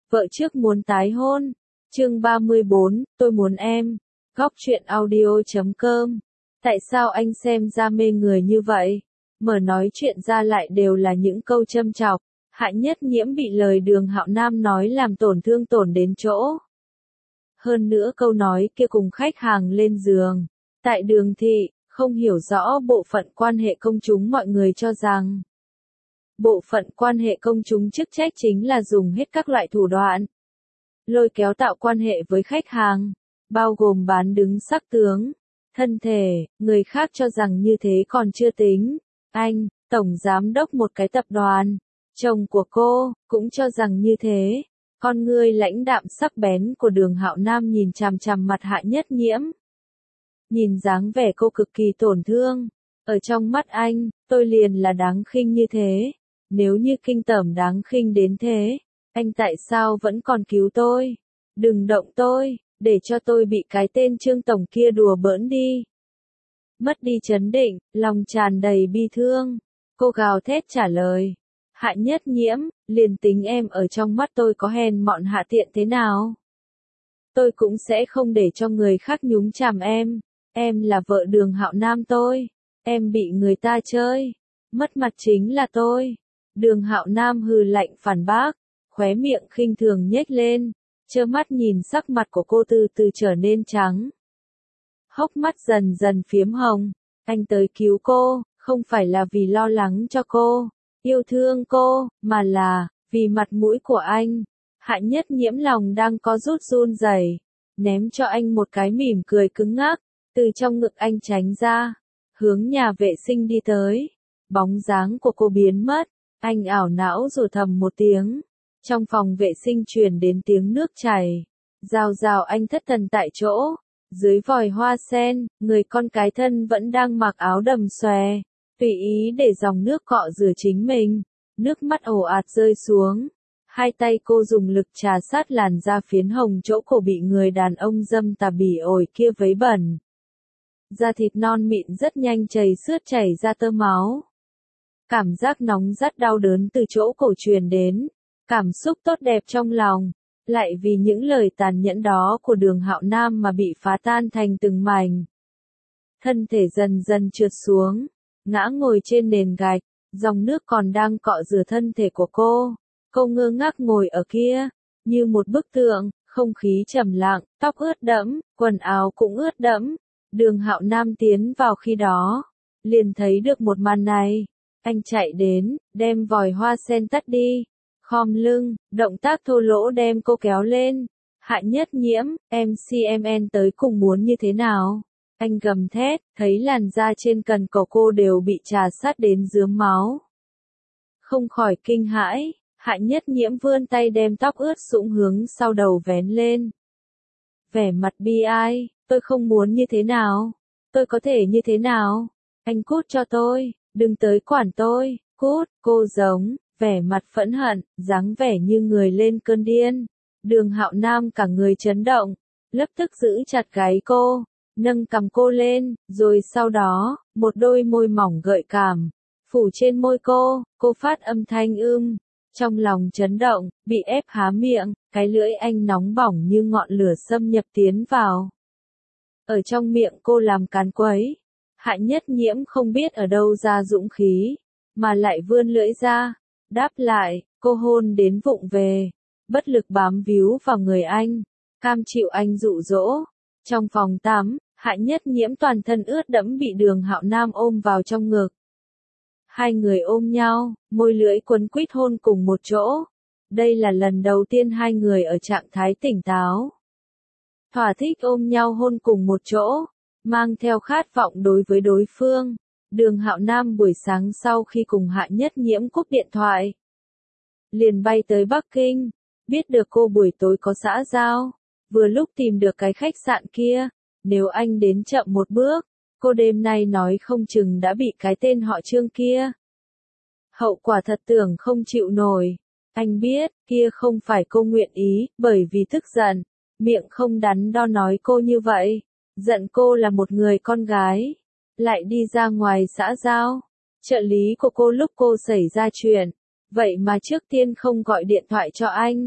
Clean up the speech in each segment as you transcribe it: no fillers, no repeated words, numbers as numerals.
Vợ trước muốn tái hôn. Chương 34, tôi muốn em. Góc truyện audio.com. Tại sao anh xem ra mê người như vậy? Mở nói chuyện ra lại đều là những câu châm chọc. Hạ Nhất Nhiễm bị lời Đường Hạo Nam nói làm tổn đến chỗ. Hơn nữa câu nói kia cùng khách hàng lên giường. Tại Đường thị, không hiểu rõ bộ phận quan hệ công chúng mọi người cho rằng. Bộ phận quan hệ công chúng chức trách chính là dùng hết các loại thủ đoạn. Lôi kéo tạo quan hệ với khách hàng, bao gồm bán đứng sắc tướng, thân thể, người khác cho rằng như thế còn chưa tính. Anh, tổng giám đốc một cái tập đoàn, chồng của cô, cũng cho rằng như thế. Con ngươi lãnh đạm sắc bén của Đường Hạo Nam nhìn chằm chằm mặt Hạ Nhất Nhiễm. Nhìn dáng vẻ cô cực kỳ tổn thương. Ở trong mắt anh, tôi liền là đáng khinh như thế. Nếu như kinh tởm đáng khinh đến thế, anh tại sao vẫn còn cứu tôi? Đừng động tôi, để cho tôi bị cái tên Trương Tổng kia đùa bỡn đi. Mất đi trấn định, lòng tràn đầy bi thương. Cô gào thét trả lời. Hạ Nhất Nhiễm, liền tính em ở trong mắt tôi có hèn mọn hạ tiện thế nào? Tôi cũng sẽ không để cho người khác nhúng chàm em. Em là vợ Đường Hạo Nam tôi. Em bị người ta chơi. Mất mặt chính là tôi. Đường Hạo Nam hừ lạnh phản bác, khóe miệng khinh thường nhếch lên, trơ mắt nhìn sắc mặt của cô từ từ trở nên trắng. Hốc mắt dần dần phiếm hồng, anh tới cứu cô, không phải là vì lo lắng cho cô, yêu thương cô, mà là, vì mặt mũi của anh. Hạ Nhất Nhiễm lòng đang có rút run rẩy, ném cho anh một cái mỉm cười cứng ngắc, từ trong ngực anh tránh ra, hướng nhà vệ sinh đi tới. Bóng dáng của cô biến mất. Anh ảo não rồi thầm một tiếng. Trong phòng vệ sinh truyền đến tiếng nước chảy. Rào rào anh thất thần tại chỗ. Dưới vòi hoa sen, người con cái thân vẫn đang mặc áo đầm xòe. Tùy ý để dòng nước cọ rửa chính mình. Nước mắt ồ ạt rơi xuống. Hai tay cô dùng lực trà sát làn da phiến hồng chỗ cổ bị người đàn ông dâm tà bỉ ổi kia vấy bẩn. Da thịt non mịn rất nhanh chảy ra tơ máu. Cảm giác nóng rát đau đớn từ chỗ cổ truyền đến, cảm xúc tốt đẹp trong lòng, lại vì những lời tàn nhẫn đó của Đường Hạo Nam mà bị phá tan thành từng mảnh. Thân thể dần dần trượt xuống, ngã ngồi trên nền gạch, dòng nước còn đang cọ rửa thân thể của cô. Cô ngơ ngác ngồi ở kia, như một bức tượng, không khí trầm lặng, tóc ướt đẫm, quần áo cũng ướt đẫm. Đường Hạo Nam tiến vào khi đó, liền thấy được một màn này. Anh chạy đến, đem vòi hoa sen tắt đi, khom lưng, động tác thô lỗ đem cô kéo lên. Hạ Nhất Nhiễm, MCMN tới cùng muốn như thế nào? Anh gầm thét, thấy làn da trên cần cổ cô đều bị trà sát đến rướm máu. Không khỏi kinh hãi, Hạ Nhất Nhiễm vươn tay đem tóc ướt sũng hướng sau đầu vén lên. Vẻ mặt bi ai, tôi không muốn như thế nào? Tôi có thể như thế nào? Anh cút cho tôi. Đừng tới quản tôi, cút, cô giống, vẻ mặt phẫn hận, dáng vẻ như người lên cơn điên. Đường Hạo Nam cả người chấn động, lập tức giữ chặt gáy cô, nâng cằm cô lên, rồi sau đó, một đôi môi mỏng gợi cảm, phủ trên môi cô phát âm thanh trong lòng chấn động, bị ép há miệng, cái lưỡi anh nóng bỏng như ngọn lửa xâm nhập tiến vào. Ở trong miệng cô làm càn quấy. Hạ Nhất Nhiễm không biết ở đâu ra dũng khí, mà lại vươn lưỡi ra, đáp lại, cô hôn đến vụng về, bất lực bám víu vào người anh, cam chịu anh dụ dỗ. Trong phòng tắm, Hạ Nhất Nhiễm toàn thân ướt đẫm bị Đường Hạo Nam ôm vào trong ngực. Hai người ôm nhau, môi lưỡi quấn quýt hôn cùng một chỗ. Đây là lần đầu tiên hai người ở trạng thái tỉnh táo. Thỏa thích ôm nhau hôn cùng một chỗ. Mang theo khát vọng đối với đối phương. Đường Hạo Nam buổi sáng sau khi cùng Hạ Nhất Nhiễm cúp điện thoại, liền bay tới Bắc Kinh, biết được cô buổi tối có xã giao, vừa lúc tìm được cái khách sạn kia, nếu anh đến chậm một bước, cô đêm nay nói không chừng đã bị cái tên họ Trương kia. Hậu quả thật tưởng không chịu nổi. Anh biết, kia không phải cô nguyện ý, bởi vì tức giận, miệng không đắn đo nói cô như vậy. Giận cô là một người con gái, lại đi ra ngoài xã giao. Trợ lý của cô lúc cô xảy ra chuyện, vậy mà trước tiên không gọi điện thoại cho anh,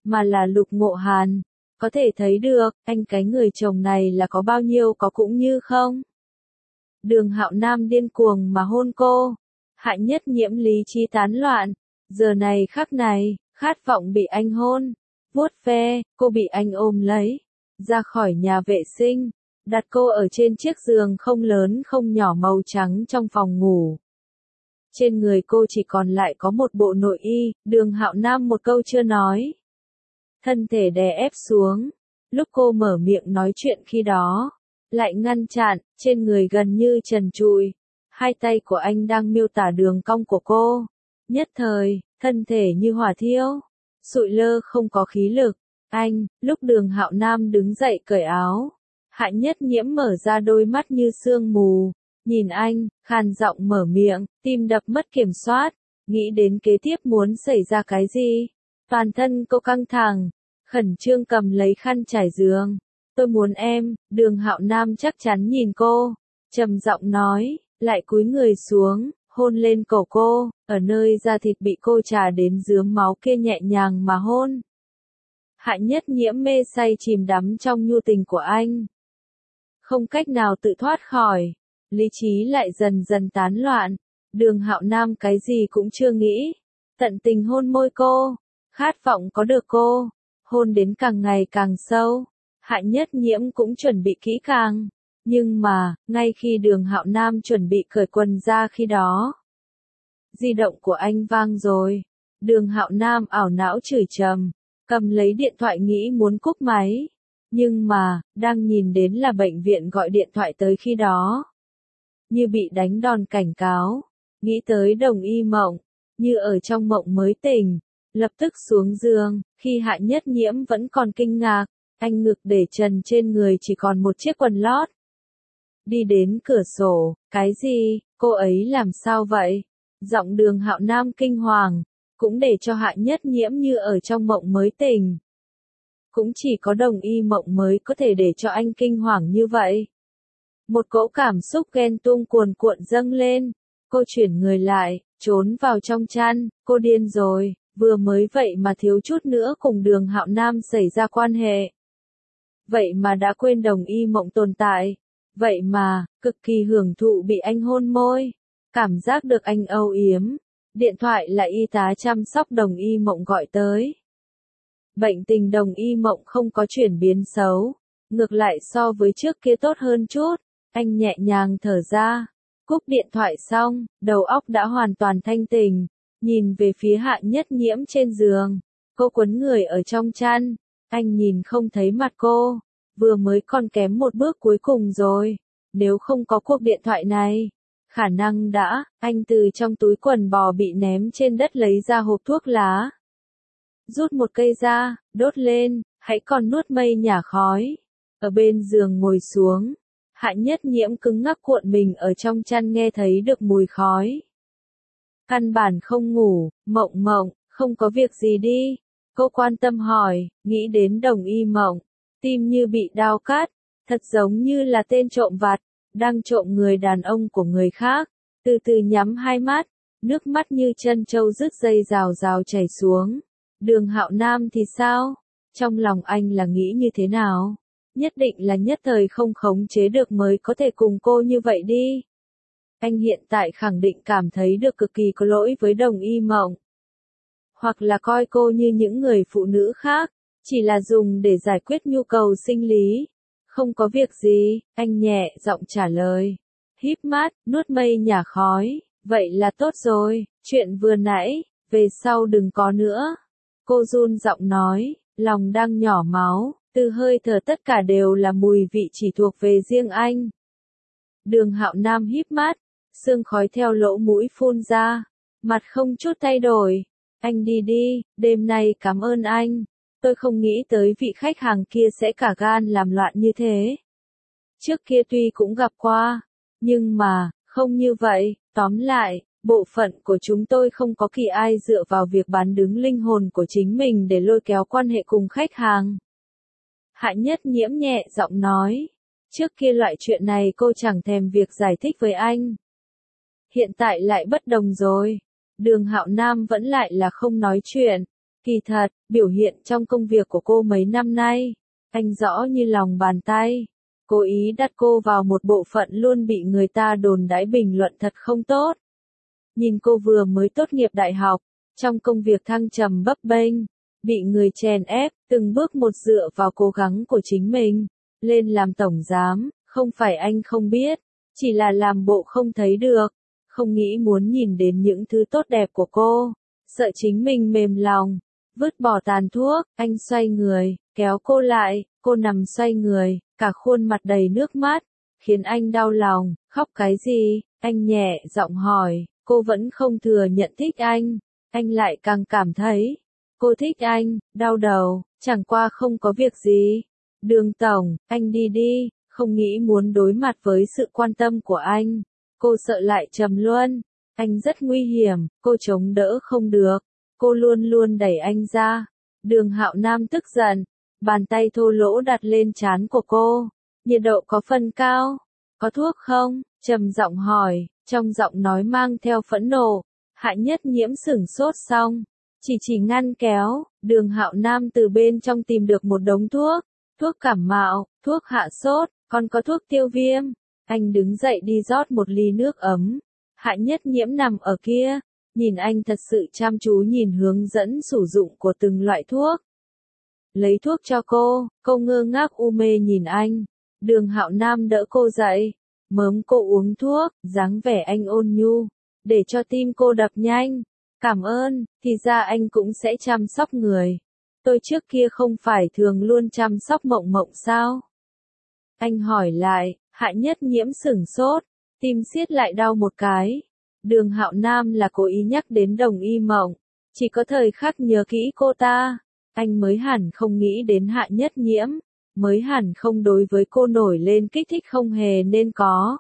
mà là Lục Ngộ Hàn. Có thể thấy được, anh cái người chồng này là có bao nhiêu có cũng như không. Đường Hạo Nam điên cuồng mà hôn cô. Hạ Nhất Nhiễm lý trí tán loạn. Giờ này khắc này, khát vọng bị anh hôn. Vuốt ve, cô bị anh ôm lấy. Ra khỏi nhà vệ sinh. Đặt cô ở trên chiếc giường không lớn không nhỏ màu trắng trong phòng ngủ. Trên người cô chỉ còn lại có một bộ nội y. Đường Hạo Nam một câu chưa nói. Thân thể đè ép xuống. Lúc cô mở miệng nói chuyện khi đó, lại ngăn chặn, trên người gần như trần trụi. Hai tay của anh đang miêu tả đường cong của cô. Nhất thời, thân thể như hỏa thiêu, sụi lơ không có khí lực. Anh, lúc Đường Hạo Nam đứng dậy cởi áo, Hạ Nhất Nhiễm mở ra đôi mắt như sương mù, nhìn anh, khàn giọng mở miệng, tim đập mất kiểm soát, nghĩ đến kế tiếp muốn xảy ra cái gì. Toàn thân cô căng thẳng, khẩn trương cầm lấy khăn trải giường. Tôi muốn em. Đường Hạo Nam chắc chắn nhìn cô, trầm giọng nói, lại cúi người xuống, hôn lên cổ cô, ở nơi da thịt bị cô chà đến rướm máu kia nhẹ nhàng mà hôn. Hạ Nhất Nhiễm mê say chìm đắm trong nhu tình của anh. Không cách nào tự thoát khỏi, lý trí lại dần dần tán loạn. Đường Hạo Nam cái gì cũng chưa nghĩ, tận tình hôn môi cô, khát vọng có được cô, hôn đến càng ngày càng sâu. Hạ Nhất Nhiễm cũng chuẩn bị kỹ càng, nhưng mà, ngay khi Đường Hạo Nam chuẩn bị cởi quần ra khi đó, di động của anh vang rồi. Đường Hạo Nam ảo não chửi trầm, cầm lấy điện thoại nghĩ muốn cúp máy, nhưng mà, đang nhìn đến là bệnh viện gọi điện thoại tới khi đó. Như bị đánh đòn cảnh cáo, nghĩ tới Đồng Y Mộng, như ở trong mộng mới tỉnh, lập tức xuống giường. Khi Hạ Nhất Nhiễm vẫn còn kinh ngạc, anh ngực để trần trên người chỉ còn một chiếc quần lót. Đi đến cửa sổ, cái gì, cô ấy làm sao vậy? Giọng Đường Hạo Nam kinh hoàng, cũng để cho Hạ Nhất Nhiễm như ở trong mộng mới tỉnh. Cũng chỉ có Đồng Y Mộng mới có thể để cho anh kinh hoàng như vậy. Một cỗ cảm xúc ghen tuông cuồn cuộn dâng lên, cô chuyển người lại, trốn vào trong chăn, cô điên rồi, vừa mới vậy mà thiếu chút nữa cùng Đường Hạo Nam xảy ra quan hệ. Vậy mà đã quên Đồng Y Mộng tồn tại, vậy mà, cực kỳ hưởng thụ bị anh hôn môi, cảm giác được anh âu yếm. Điện thoại là y tá chăm sóc Đồng Y Mộng gọi tới. Bệnh tình Đồng Y Mộng không có chuyển biến xấu, ngược lại so với trước kia tốt hơn chút. Anh nhẹ nhàng thở ra, cúp điện thoại xong, đầu óc đã hoàn toàn thanh tỉnh, nhìn về phía Hạ Nhất Nhiễm trên giường, cô quấn người ở trong chăn, anh nhìn không thấy mặt cô, vừa mới còn kém một bước cuối cùng rồi, nếu không có cuộc điện thoại này, khả năng đã, anh từ trong túi quần bò bị ném trên đất lấy ra hộp thuốc lá. Rút một cây ra, đốt lên, hãy còn nuốt mây nhả khói, ở bên giường ngồi xuống. Hạ Nhất Nhiễm cứng ngắc cuộn mình ở trong chăn nghe thấy được mùi khói. Căn bản không ngủ, Mộng, không có việc gì đi. Cô quan tâm hỏi, nghĩ đến Đồng Y Mộng, tim như bị đao cắt, thật giống như là tên trộm vặt, đang trộm người đàn ông của người khác. Từ từ nhắm hai mắt, nước mắt như chân trâu rứt dây rào rào chảy xuống. Đường Hạo Nam thì sao? Trong lòng anh là nghĩ như thế nào? Nhất định là nhất thời không khống chế được mới có thể cùng cô như vậy đi. Anh hiện tại khẳng định cảm thấy được cực kỳ có lỗi với Đồng Y Mộng. Hoặc là coi cô như những người phụ nữ khác, chỉ là dùng để giải quyết nhu cầu sinh lý. Không có việc gì, anh nhẹ giọng trả lời. Híp mắt, nuốt mây nhả khói, vậy là tốt rồi, chuyện vừa nãy, về sau đừng có nữa. Cô run giọng nói, lòng đang nhỏ máu. Từ hơi thở tất cả đều là mùi vị chỉ thuộc về riêng anh. Đường Hạo Nam híp mắt, sương khói theo lỗ mũi phun ra, mặt không chút thay đổi. Anh đi đi, đêm nay cảm ơn anh. Tôi không nghĩ tới vị khách hàng kia sẽ cả gan làm loạn như thế. Trước kia tuy cũng gặp qua, nhưng mà, không như vậy. Tóm lại, bộ phận của chúng tôi không có kỳ ai dựa vào việc bán đứng linh hồn của chính mình để lôi kéo quan hệ cùng khách hàng. Hạ Nhất Nhiễm nhẹ giọng nói, trước kia loại chuyện này cô chẳng thèm việc giải thích với anh. Hiện tại lại bất đồng rồi. Đường Hạo Nam vẫn lại là không nói chuyện, Kỳ thật, biểu hiện trong công việc của cô mấy năm nay, anh rõ như lòng bàn tay. Cố ý đặt cô vào một bộ phận luôn bị người ta đồn đãi bình luận thật không tốt. Nhìn cô vừa mới tốt nghiệp đại học, trong công việc thăng trầm bấp bênh, bị người chèn ép, từng bước một dựa vào cố gắng của chính mình, lên làm tổng giám, không phải anh không biết, chỉ là làm bộ không thấy được, không nghĩ muốn nhìn đến những thứ tốt đẹp của cô, sợ chính mình mềm lòng, vứt bỏ tàn thuốc, anh xoay người, kéo cô lại, cô nằm xoay người, cả khuôn mặt đầy nước mắt, khiến anh đau lòng, khóc cái gì, anh nhẹ giọng hỏi, cô vẫn không thừa nhận thích anh lại càng cảm thấy, cô thích anh, đau đầu, chẳng qua không có việc gì. Đường tổng, anh đi đi, không nghĩ muốn đối mặt với sự quan tâm của anh. Cô sợ lại trầm luân, anh rất nguy hiểm, cô chống đỡ không được, cô luôn luôn đẩy anh ra. Đường Hạo Nam tức giận, bàn tay thô lỗ đặt lên trán của cô. Nhiệt độ có phần cao, có thuốc không? Trầm giọng hỏi, trong giọng nói mang theo phẫn nộ. Hạ Nhất Nhiễm sửng sốt xong, chỉ ngăn kéo, Đường Hạo Nam từ bên trong tìm được một đống thuốc cảm mạo, thuốc hạ sốt, còn có thuốc tiêu viêm. Anh đứng dậy đi rót một ly nước ấm. Hạ Nhất Nhiễm nằm ở kia, nhìn anh thật sự chăm chú nhìn hướng dẫn sử dụng của từng loại thuốc. Lấy thuốc cho cô ngơ ngác u mê nhìn anh. Đường Hạo Nam đỡ cô dậy, mớm cô uống thuốc, dáng vẻ anh ôn nhu, để cho tim cô đập nhanh. Cảm ơn, thì ra anh cũng sẽ chăm sóc người. Tôi trước kia không phải thường luôn chăm sóc Mộng Mộng sao? Anh hỏi lại, Hạ Nhất Nhiễm sửng sốt, tim siết lại đau một cái. Đường Hạo Nam là cố ý nhắc đến Đồng Y Mộng, chỉ có thời khắc nhớ kỹ cô ta, anh mới hẳn không nghĩ đến Hạ Nhất Nhiễm, mới hẳn không đối với cô nổi lên kích thích không hề nên có.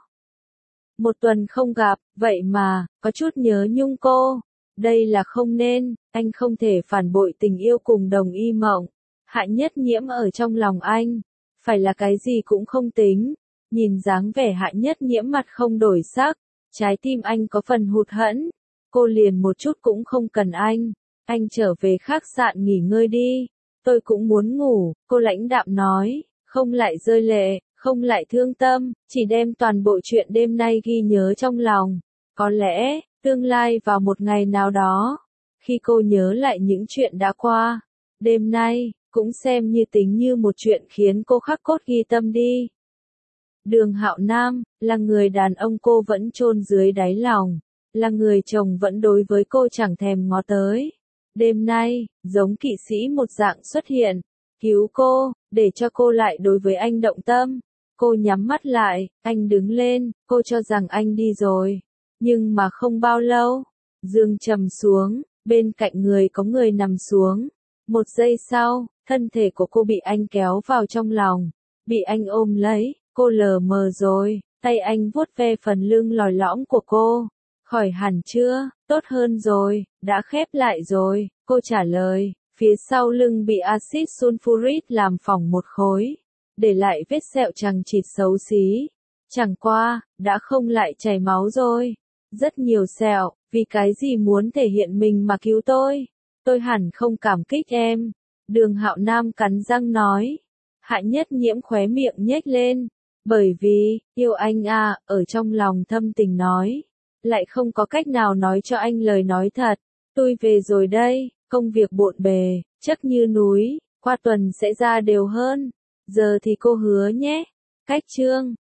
Một tuần không gặp, vậy mà, có chút nhớ nhung cô. Đây là không nên, anh không thể phản bội tình yêu cùng Đồng Y Mộng. Hạ Nhất Nhiễm ở trong lòng anh, phải là cái gì cũng không tính. Nhìn dáng vẻ Hạ Nhất Nhiễm mặt không đổi sắc, trái tim anh có phần hụt hẫng. Cô liền một chút cũng không cần anh trở về khách sạn nghỉ ngơi đi. Tôi cũng muốn ngủ, cô lãnh đạm nói, không lại rơi lệ, không lại thương tâm, chỉ đem toàn bộ chuyện đêm nay ghi nhớ trong lòng. Có lẽ, tương lai vào một ngày nào đó, khi cô nhớ lại những chuyện đã qua, đêm nay, cũng xem như tính như một chuyện khiến cô khắc cốt ghi tâm đi. Đường Hạo Nam, là người đàn ông cô vẫn chôn dưới đáy lòng, là người chồng vẫn đối với cô chẳng thèm ngó tới. Đêm nay, giống kỵ sĩ một dạng xuất hiện, cứu cô, để cho cô lại đối với anh động tâm. Cô nhắm mắt lại, anh đứng lên, cô cho rằng anh đi rồi. Nhưng mà không bao lâu, giường trầm xuống, bên cạnh người có người nằm xuống. Một giây sau, thân thể của cô bị anh kéo vào trong lòng, bị anh ôm lấy, cô lờ mờ rồi, tay anh vuốt ve phần lưng lòi lõm của cô. Khỏi hẳn chưa, tốt hơn rồi, đã khép lại rồi, cô trả lời, phía sau lưng bị axit sulfuric làm phỏng một khối, để lại vết sẹo chằng chịt xấu xí. Chẳng qua, đã không lại chảy máu rồi. Rất nhiều sẹo, vì cái gì muốn thể hiện mình mà cứu tôi hẳn không cảm kích em. Đường Hạo Nam cắn răng nói. Hạ Nhất Nhiễm khóe miệng nhếch lên, bởi vì, yêu anh à, ở trong lòng thâm tình nói. Lại không có cách nào nói cho anh lời nói thật. Tôi về rồi đây, công việc bộn bề, chất như núi, qua tuần sẽ ra đều hơn. Giờ thì cô hứa nhé. Cách chương